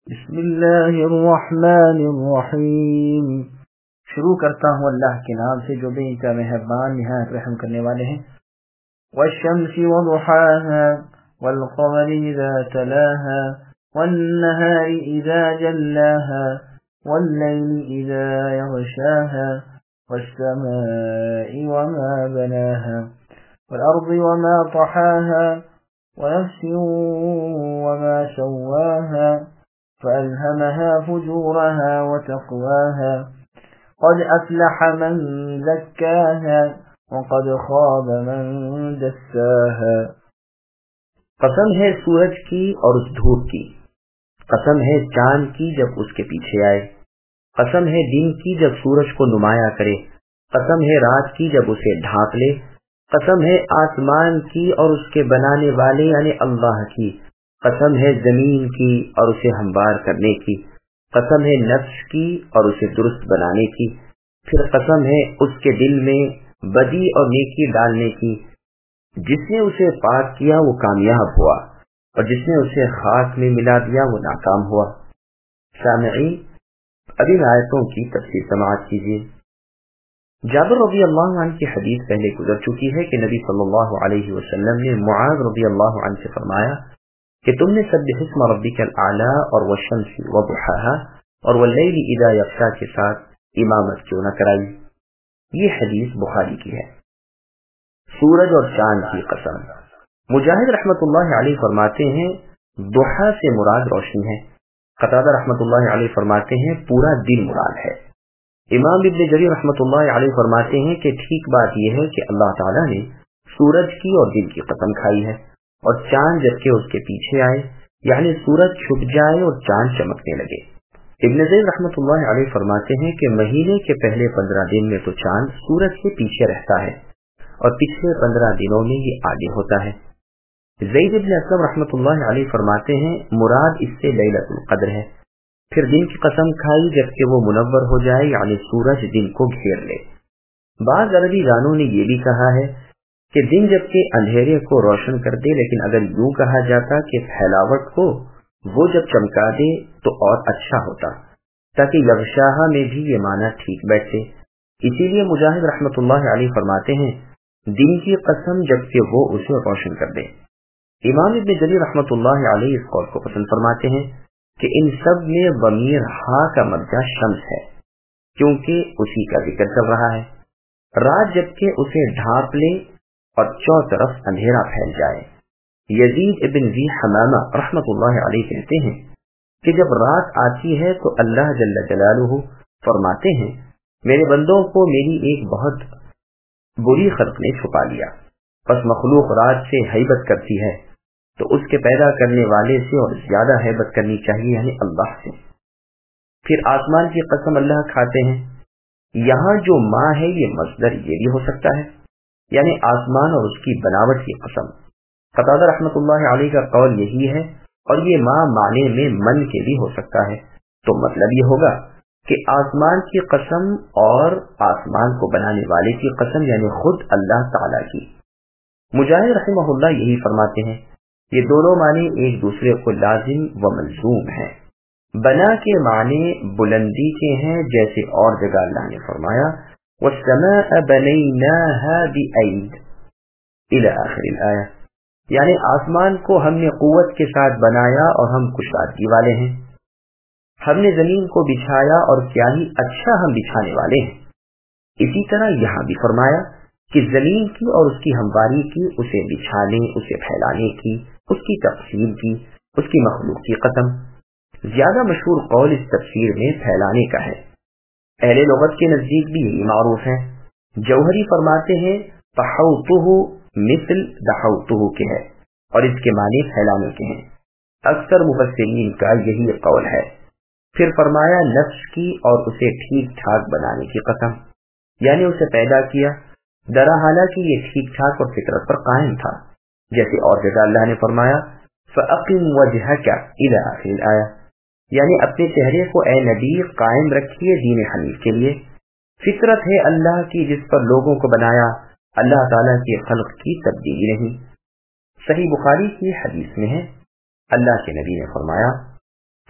بسم اللہ الرحمن الرحیم. شروع کرتا ہوں اللہ کے نام سے جو بے انتہا مہربان نہایت رحم کرنے والے ہیں. والشمس وضحاها والقمر اذا تلاها والنهار اذا جلاها والليل اذا يغشاها والسماء وما بناها والارض وما طحاها ونفس وما سواها فألهمها فجورها وتقواها قد أفلح من زكاها وقد خاب من دساها. قسم ہے سورج کی اور اس دھوپ کی، قسم ہے چاند کی جب اس کے پیچھے آئے، قسم ہے دن کی جب سورج کو نمایاں کرے، قسم ہے رات کی جب اسے ڈھانپ لے، قسم ہے آسمان کی اور اس کے بنانے والے یعنی اللہ کی، قسم ہے زمین کی اور اسے ہموار کرنے کی، قسم ہے نفس کی اور اسے درست بنانے کی، پھر قسم ہے اس کے دل میں بدی اور نیکی ڈالنے کی. جس نے اسے پاک کیا وہ کامیاب ہوا اور جس نے اسے خاک میں ملا دیا وہ ناکام ہوا. سامعین، اب ان آیتوں کی تفسیر سماعت کیجیے. جابر رضی اللہ عنہ کی حدیث پہلے گزر چکی ہے کہ نبی صلی اللہ علیہ وسلم نے معاذ رضی اللہ عنہ سے فرمایا کہ تم نے سبح اسم ربک الاعلی اور والشمس وضحاها اور واللیل اذا یغشا کے ساتھ امامت کیوں نہ کرائی. یہ حدیث بخاری کی ہے. سورج اور چاند کی قسم. مجاہد رحمت اللہ علیہ فرماتے ہیں ضحا سے مراد روشنی ہے. قتادہ رحمت اللہ علیہ فرماتے ہیں پورا دن مراد ہے. امام ابن جریر رحمت اللہ علیہ فرماتے ہیں کہ ٹھیک بات یہ ہے کہ اللہ تعالیٰ نے سورج کی اور دن کی قسم کھائی ہے اور چاند جب کہ اس کے پیچھے آئے یعنی سورج چھپ جائے اور چاند چمکنے لگے. ابن زید رحمت اللہ علیہ فرماتے ہیں کہ مہینے کے پہلے 15 دن میں تو چاند سورج سے پیچھے رہتا ہے اور پچھلے 15 دنوں میں یہ آگے ہوتا ہے. زید ابن اسلم رحمت اللہ علیہ فرماتے ہیں مراد اس سے لیلۃ القدر ہے. پھر دن کی قسم کھائی جب کہ وہ منور ہو جائے یعنی سورج دن کو گھیر لے. بعض عربی دانوں نے یہ بھی کہا ہے کہ دن جب کہ اندھیرے کو روشن کر دے، لیکن اگر یوں کہا جاتا کہ پھیلاوٹ کو وہ جب چمکا دے تو اور اچھا ہوتا، تاکہ یغشاہا میں بھی یہ معنی ٹھیک بیٹھے. اسی لیے مجاہد رحمت اللہ علیہ فرماتے ہیں دن کی قسم جب کہ وہ اسے روشن کر دے. امام ابن جریر رحمت اللہ علیہ اس قول کو پسند فرماتے ہیں کہ ان سب میں ضمیر ہا کا مدہ شمس ہے کیونکہ اسی کا ذکر چل رہا ہے. رات جب کہ اسے ڈھانپ لے اور چوطرف اندھیرا پھیل جائے. یزید ابن ذی حمامہ رحمت اللہ علیہ کہتے ہیں کہ جب رات آتی ہے تو اللہ جل جلالہ فرماتے ہیں میرے بندوں کو میری ایک بہت بری خلق نے چھپا لیا، پس مخلوق رات سے ہیبت کرتی ہے تو اس کے پیدا کرنے والے سے اور زیادہ ہیبت کرنی چاہیے یعنی اللہ سے. پھر آسمان کی قسم اللہ کھاتے ہیں. یہاں جو ماں ہے یہ مصدر یہ بھی ہو سکتا ہے یعنی آسمان اور اس کی بناوٹ کی قسم. قتادہ رحمت اللہ علیہ کا قول یہی ہے اور یہ ماں معنی میں من کے بھی ہو سکتا ہے. تو مطلب یہ ہوگا کہ آسمان کی قسم اور آسمان کو بنانے والے کی قسم یعنی خود اللہ تعالی کی. مجاہد رحمہ اللہ یہی فرماتے ہیں یہ دونوں معنی ایک دوسرے کو لازم و ملزوم ہیں. بنا کے معنی بلندی کے ہیں جیسے اور جگہ اللہ نے فرمایا وَالسَّمَاءَ بَنَيْنَاهَا بِأَيْدٍ إِلَى آخر الآیہ، یعنی آسمان کو ہم نے قوت کے ساتھ بنایا اور ہم کشادگی والے ہیں. ہم نے زمین کو بچھایا اور کیا ہی اچھا ہم بچھانے والے ہیں. اسی طرح یہاں بھی فرمایا کہ زمین کی اور اس کی ہمواری کی، اسے بچھانے، اسے پھیلانے کی، اس کی تقسیم کی، اس کی مخلوق کی قسم. زیادہ مشہور قول اس تفسیر میں پھیلانے کا ہے. اہل لغت کے نزدیک بھی یہی معروف ہے. جوہری فرماتے ہیں تحوطہ مثل دحوطہ کے ہے اور اس کے معنی پھیلانے کے ہیں. اکثر مفسرین کا یہی قول ہے. پھر فرمایا نفس کی اور اسے ٹھیک ٹھاک بنانے کی قسم، یعنی اسے پیدا کیا درا حالانکہ یہ ٹھیک ٹھاک اور فطرت پر قائم تھا. جیسے اور جگہ اللہ نے فرمایا فَأَقِمْ وَجْهَكَ إِلَى آخر الآیہ، یعنی اپنے چہرے کو اے نبی قائم رکھیے دین حنیف کے لیے. فطرت ہے اللہ کی جس پر لوگوں کو بنایا، اللہ تعالیٰ کی خلق کی تبدیلی نہیں. صحیح بخاری کی حدیث میں ہے اللہ کے نبی نے فرمایا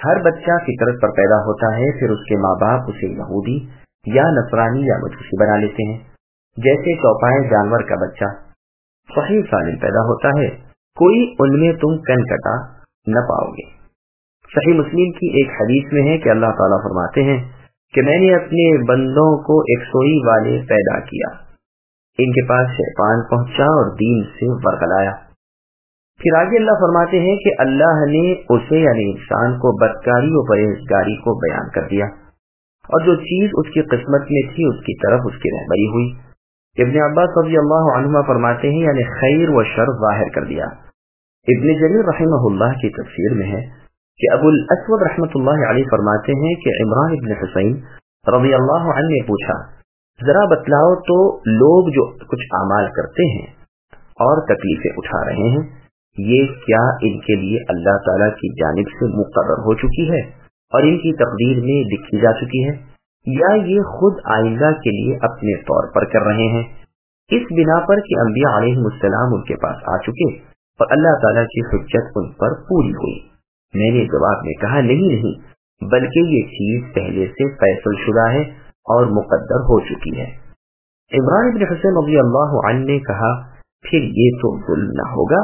ہر بچہ فطرت پر پیدا ہوتا ہے، پھر اس کے ماں باپ اسے یہودی یا نصرانی یا مجوسی بنا لیتے ہیں. جیسے چوپائے جانور کا بچہ صحیح سالم پیدا ہوتا ہے، کوئی ان میں تم کن کٹا نہ پاؤ گے. صحیح مسلم کی ایک حدیث میں ہے کہ اللہ تعالیٰ فرماتے ہیں کہ میں نے اپنے بندوں کو ایک سوئی والے پیدا کیا، ان کے پاس شیطان پہنچا اور دین سے ورغلایا. پھر آگے اللہ فرماتے ہیں کہ اللہ نے اسے یعنی انسان کو بدکاری و پرہیزگاری کو بیان کر دیا، اور جو چیز اس کی قسمت میں تھی اس کی طرف اس کی رہبری ہوئی. ابن عباس رضی اللہ عنہما فرماتے ہیں یعنی خیر و شر ظاہر کر دیا. ابن جریر رحمہ اللہ کی تفسیر میں ہے کہ ابو الاسود رحمۃ اللہ علیہ فرماتے ہیں کہ عمران ابن حسین رضی اللہ عنہ نے پوچھا، ذرا بتلاؤ تو لوگ جو کچھ اعمال کرتے ہیں اور تکلیفیں اٹھا رہے ہیں، یہ کیا ان کے لیے اللہ تعالیٰ کی جانب سے مقرر ہو چکی ہے اور ان کی تقدیر میں لکھی جا چکی ہے، یا یہ خود آئندہ کے لیے اپنے طور پر کر رہے ہیں، اس بنا پر کہ انبیاء علیہم السلام ان کے پاس آ چکے اور اللہ تعالیٰ کی حجت ان پر پوری ہوئی. میں نے جواب میں کہا نہیں، بلکہ یہ چیز پہلے سے فیصل شدہ ہے اور مقدر ہو چکی ہے. عمران بن حسین رضی اللہ عنہ نے کہا، پھر یہ تو ظلم نہ ہوگا؟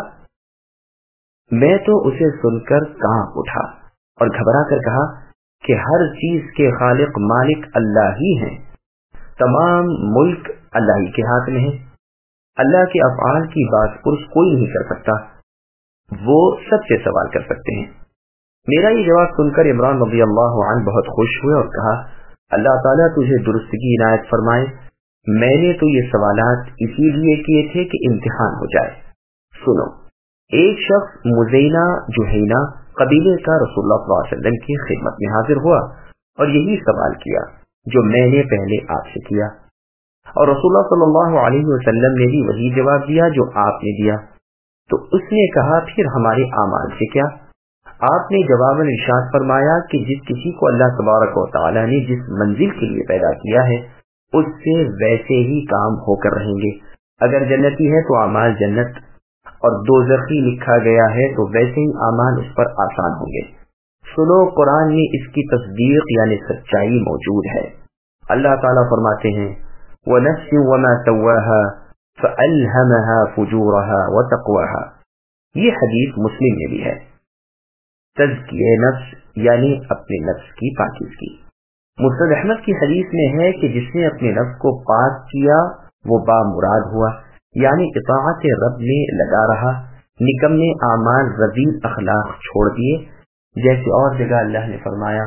میں تو اسے سن کر کانپ اٹھا اور گھبرا کر کہا کہ ہر چیز کے خالق مالک اللہ ہی ہیں، تمام ملک اللہ ہی کے ہاتھ میں ہے، اللہ کے افعال کی بات پرس کوئی نہیں کر سکتا، وہ سب سے سوال کر سکتے ہیں. میرا یہ جواب سن کر عمران رضی اللہ عنہ بہت خوش ہوئے اور کہا، اللہ تعالیٰ تجھے درستگی عنایت فرمائے، میں نے تو یہ سوالات اسی لیے کیے تھے کہ امتحان ہو جائے. سنو، ایک شخص مزینہ جوہینہ قبیلے کا رسول اللہ صلی اللہ علیہ وسلم کی خدمت میں حاضر ہوا اور یہی سوال کیا جو میں نے پہلے آپ سے کیا، اور رسول اللہ صلی اللہ علیہ وسلم نے بھی وہی جواب دیا جو آپ نے دیا. تو اس نے کہا، پھر ہمارے اعمال سے کیا؟ آپ نے جواباً ارشاد فرمایا کہ جس کسی کو اللہ تبارک و تعالی نے جس منزل کے لیے پیدا کیا ہے اس سے ویسے ہی کام ہو کر رہیں گے. اگر جنتی ہے تو اعمال جنت، اور دوزخی لکھا گیا ہے تو ویسے ہی اعمال اس پر آسان ہوں گے. سنو، قرآن میں اس کی تصدیق یعنی سچائی موجود ہے. اللہ تعالیٰ فرماتے ہیں، وَنَفْسٍ وَمَا سَوَّاهَا فَأَلْهَمَهَا فُجُورَهَا وَتَقْوَاهَا. یہ حدیث مسلم میں بھی ہے. تزکیہ نفس یعنی اپنے نفس کی پاکیزگی. مسند احمد کی حدیث میں ہے کہ جس نے اپنے نفس کو پاک کیا وہ بامراد ہوا، یعنی اطاعت رب میں لگا رہا، نکمے اعمال رذیل اخلاق چھوڑ دیے. جیسے اور جگہ اللہ نے فرمایا،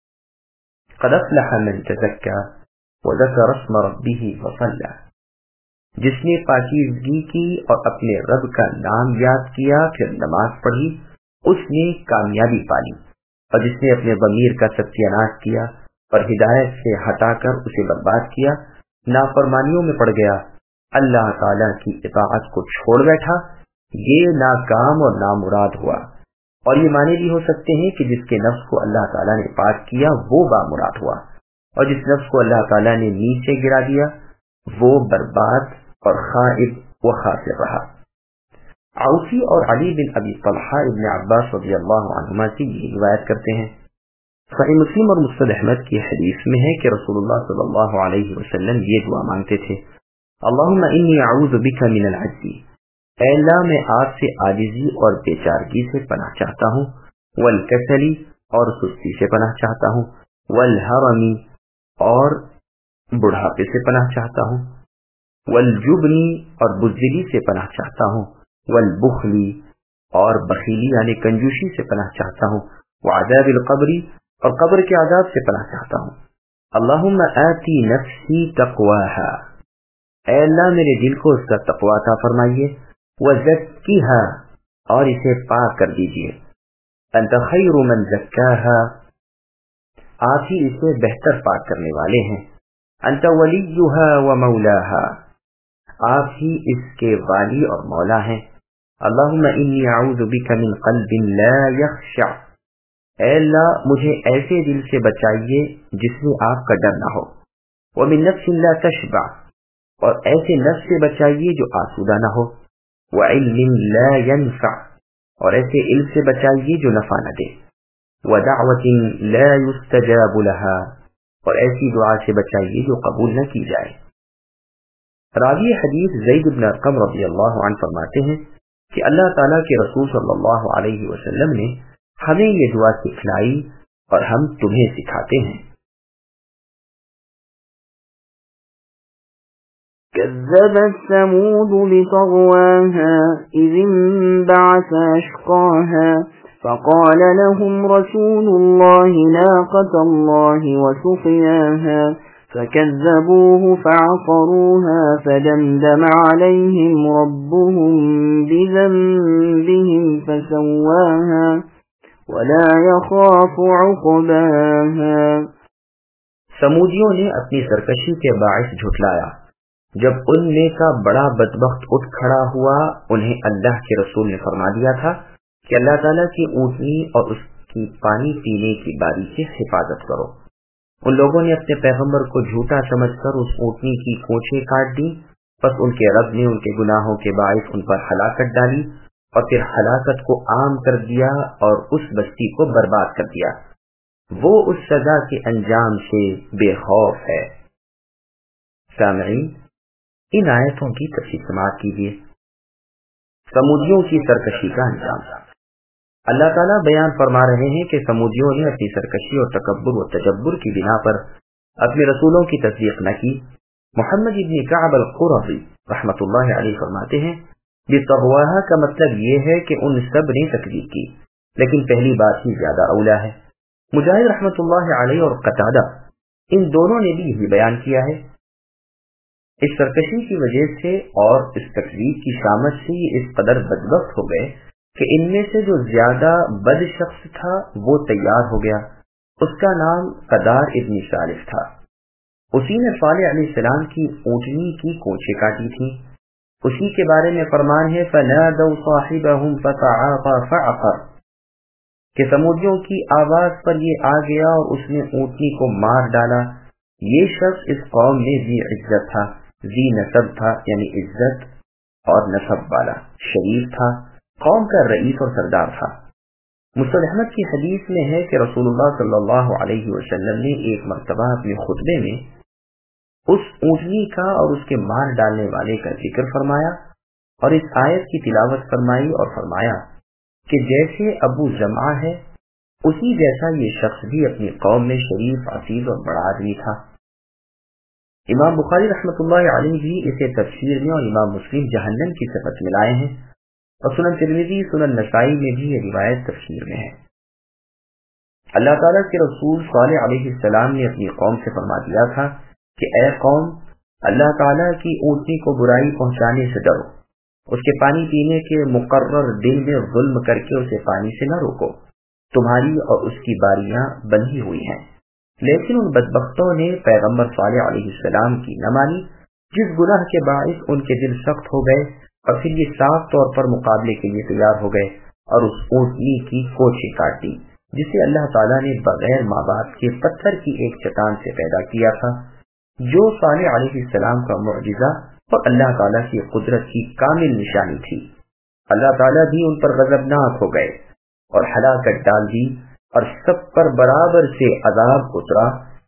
قد افلح من تزکا وذکر اسم ربہ فصلی. جس نے پاکیزگی کی اور اپنے رب کا نام یاد کیا پھر نماز پڑھی، اس نے کامیابی پالی. اور جس نے اپنے ضمیر کا ستیہ ناش کیا اور ہدایت سے ہٹا کر اسے برباد کیا، نافرمانیوں میں پڑ گیا، اللہ تعالیٰ کی اطاعت کو چھوڑ بیٹھا، یہ ناکام اور نامراد ہوا. اور یہ معنی بھی ہو سکتے ہیں کہ جس کے نفس کو اللہ تعالیٰ نے پاک کیا وہ بامراد ہوا، اور جس نفس کو اللہ تعالیٰ نے نیچے گرا دیا وہ برباد اور خائب و خاسر رہا. عوفی اور علی بن ابی طلحہ ابن عباس رضی اللہ عنہما سے یہ روایت کرتے ہیں. صحیح مسلم اور مسند احمد کی حدیث میں ہے کہ رسول اللہ صلی اللہ علیہ وسلم یہ دعا مانگتے تھے، اللہم انی اعوذ بک من العجز، اے اللہ میں آپ سے عاجزی اور بیچارگی سے پناہ چاہتا ہوں، والکسل اور سستی سے پناہ چاہتا ہوں، والہرم اور بڑھاپے سے پناہ چاہتا ہوں، والجبن اور بزدلی سے پناہ چاہتا ہوں، والبخل اور بخیلی یعنی کنجوسی سے پناہ چاہتا ہوں، وعذاب القبر اور قبر کے عذاب سے پناہ چاہتا ہوں. اللہم آتی نفسی تقواہا، اے اللہ میرے دل کو اس کا تقوی عطا فرمائیے، وزکیہا اور اسے پاک کر دیجیے، انت خیر من زکاہا آپ ہی اسے بہتر پاک کرنے والے ہیں، انت ولیہا ومولاہا آپ ہی اس کے والی اور مولا ہیں. اللہم انی اعوذ بک من قلب لا یخشع، اے اللہ مجھے ایسے دل سے بچائیے جس میں آپ کا ڈر نہ ہو، ومن نفس لا تشبع اور ایسے نفس سے بچائیے جو آسودہ نہ ہو، وعلم لا ينفع اور ایسے علم سے بچائیے جو نفع نہ دے، ودعوة لا يستجاب لها، اور ایسی دعا سے بچائیے جو قبول نہ کی جائے۔ راوی حدیث زید بن ارقم رضی اللہ عنہ فرماتے ہیں کہ اللہ تعالیٰ کے رسول صلی اللہ علیہ وسلم نے ہمیں یہ دعا سکھلائی اور ہم تمہیں سکھاتے ہیں۔ كذبت ثمود بطغواها إذ انبعث أشقاها فقال لهم رسول الله ناقة الله وسقياها فكذبوه فعقروها فدمدم عليهم ربهم بذنبهم فسواها ولا يخاف عقباها۔ سمودیوں نے اپنی سرکشی کے باعث جھٹلایا۔ جب ان میں کا بڑا بدبخت اٹھ کھڑا ہوا، انہیں اللہ کے رسول نے فرما دیا تھا کہ اللہ تعالیٰ کی اونٹنی اور اس کی پانی پینے کی باری سے حفاظت کرو۔ ان لوگوں نے اپنے پیغمبر کو جھوٹا سمجھ کر اس اونٹنی کی کونچیں کاٹ دی، پس ان کے رب نے ان کے گناہوں کے باعث ان پر ہلاکت ڈالی اور پھر ہلاکت کو عام کر دیا اور اس بستی کو برباد کر دیا۔ وہ اس سزا کے انجام سے بے خوف ہے۔ سامعین، ان آیتوں کی تفصیل سماعت کیجیے۔ سمودیوں کی سرکشی کا انجام۔ اللہ تعالیٰ بیان فرما رہے ہیں کہ سمودیوں نے اپنی سرکشی اور تکبر و تجبر کی بنا پر اپنے رسولوں کی تصدیق نہ کی۔ محمد ابن کعب القرظی رحمۃ اللہ علیہ فرماتے ہیں بطغواہا کا مطلب یہ ہے کہ ان سب نے تکذیب کی، لیکن پہلی بات ہی زیادہ اولا ہے۔ مجاہد رحمۃ اللہ علیہ اور قتادہ ان دونوں نے بھی یہی بیان کیا ہے۔ اس سرکشی کی وجہ سے اور اس تکذیب کی شامت سے یہ اس قدر بدبخت ہو گئے کہ ان میں سے جو زیادہ بد شخص تھا وہ تیار ہو گیا۔ اس کا نام قدار ابن صالح تھا۔ اسی نے صالح علیہ السلام کی اونٹنی کی کونچیں کاٹی تھی۔ اسی کے بارے میں فرمان ہے فَنَادَوْا صَاحِبَهُمْ فَتَعَاطَى فَعَقَرَ کہ سمودیوں کی آواز پر یہ آ گیا اور اس نے اونٹنی کو مار ڈالا۔ یہ شخص اس قوم میں ذی عزت تھا، ذی نسب تھا یعنی عزت اور نسب والا، شریف تھا، قوم کا رئیس اور سردار تھا۔ مسند احمد کی حدیث میں ہے کہ رسول اللہ صلی اللہ علیہ وسلم نے ایک مرتبہ اپنے خطبے میں اس اونٹنی کا اور اس کے مار ڈالنے والے کا ذکر فرمایا اور اس آیت کی تلاوت فرمائی اور فرمایا کہ جیسے ابو جمعہ ہے اسی جیسا یہ شخص بھی اپنی قوم میں شریف، عزیز اور بڑا آدمی تھا۔ امام بخاری رحمۃ اللہ علیہ بھی اسے تفسیر میں اور امام مسلم جہنم کی صفت میں لائے ہیں اور سنن ترمذی، سنن نسائی میں بھی یہ روایت تفسیر میں ہے۔ اللہ تعالیٰ کے رسول صالح علیہ السلام نے اپنی قوم سے فرما دیا تھا کہ اے قوم، اللہ تعالیٰ کی اونٹنی کو برائی پہنچانے سے ڈرو، اس کے پانی پینے کے مقرر دن میں ظلم کر کے اسے پانی سے نہ روکو، تمہاری اور اس کی باریاں بندھی ہوئی ہیں۔ لیکن ان بدبختوں نے پیغمبر صالح علیہ السلام کی نہ مانی، جس گناہ کے باعث ان کے دل سخت ہو گئے اور پھر یہ صاف طور پر مقابلے کے لیے تیار ہو گئے اور اس اونٹنی کی کونچیں کاٹ دی جسے اللہ تعالیٰ نے بغیر ماں باپ کے پتھر کی ایک چٹان سے پیدا کیا تھا، جو صالح علیہ السلام کا معجزہ اور اللہ تعالیٰ کی قدرت کی کامل نشانی تھی۔ اللہ تعالیٰ بھی ان پر غضبناک ہو گئے اور ہلاکت ڈال دی اور سب پر برابر سے عذاب اترا۔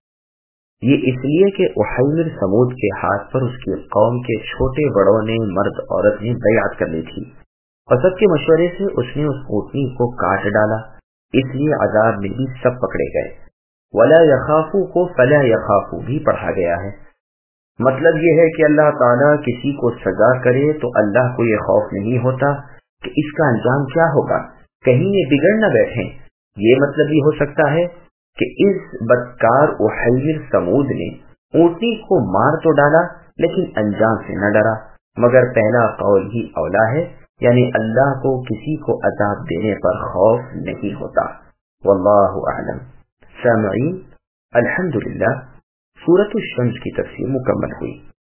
یہ اس لیے کہ احیمر سمود کے ہاتھ پر اس کی قوم کے چھوٹے بڑوں نے، مرد عورت نے بیعت کر لی تھی اور سب کے مشورے سے اس نے اس اونٹنی کو کاٹ ڈالا، اس لیے عذاب میں بھی سب پکڑے گئے۔ وَلَا يَخَافُ کو فَلَا يَخَافُ بھی پڑھا گیا ہے۔ مطلب یہ ہے کہ اللہ تعالیٰ کسی کو سزا کرے تو اللہ کو یہ خوف نہیں ہوتا کہ اس کا انجام کیا ہوگا، کہیں یہ بگڑ نہ بیٹھیں۔ یہ مطلب یہ ہو سکتا ہے کہ اس بدکار احیمر سمود نے اونٹنی کو مار تو ڈالا لیکن انجام سے نہ ڈرا، مگر پہلا قول ہی اولا ہے، یعنی اللہ کو کسی کو عذاب دینے پر خوف نہیں ہوتا۔ واللہ اعلم۔ سامعین، الحمدللہ سورۃ الشمس کی تفسیر مکمل ہوئی۔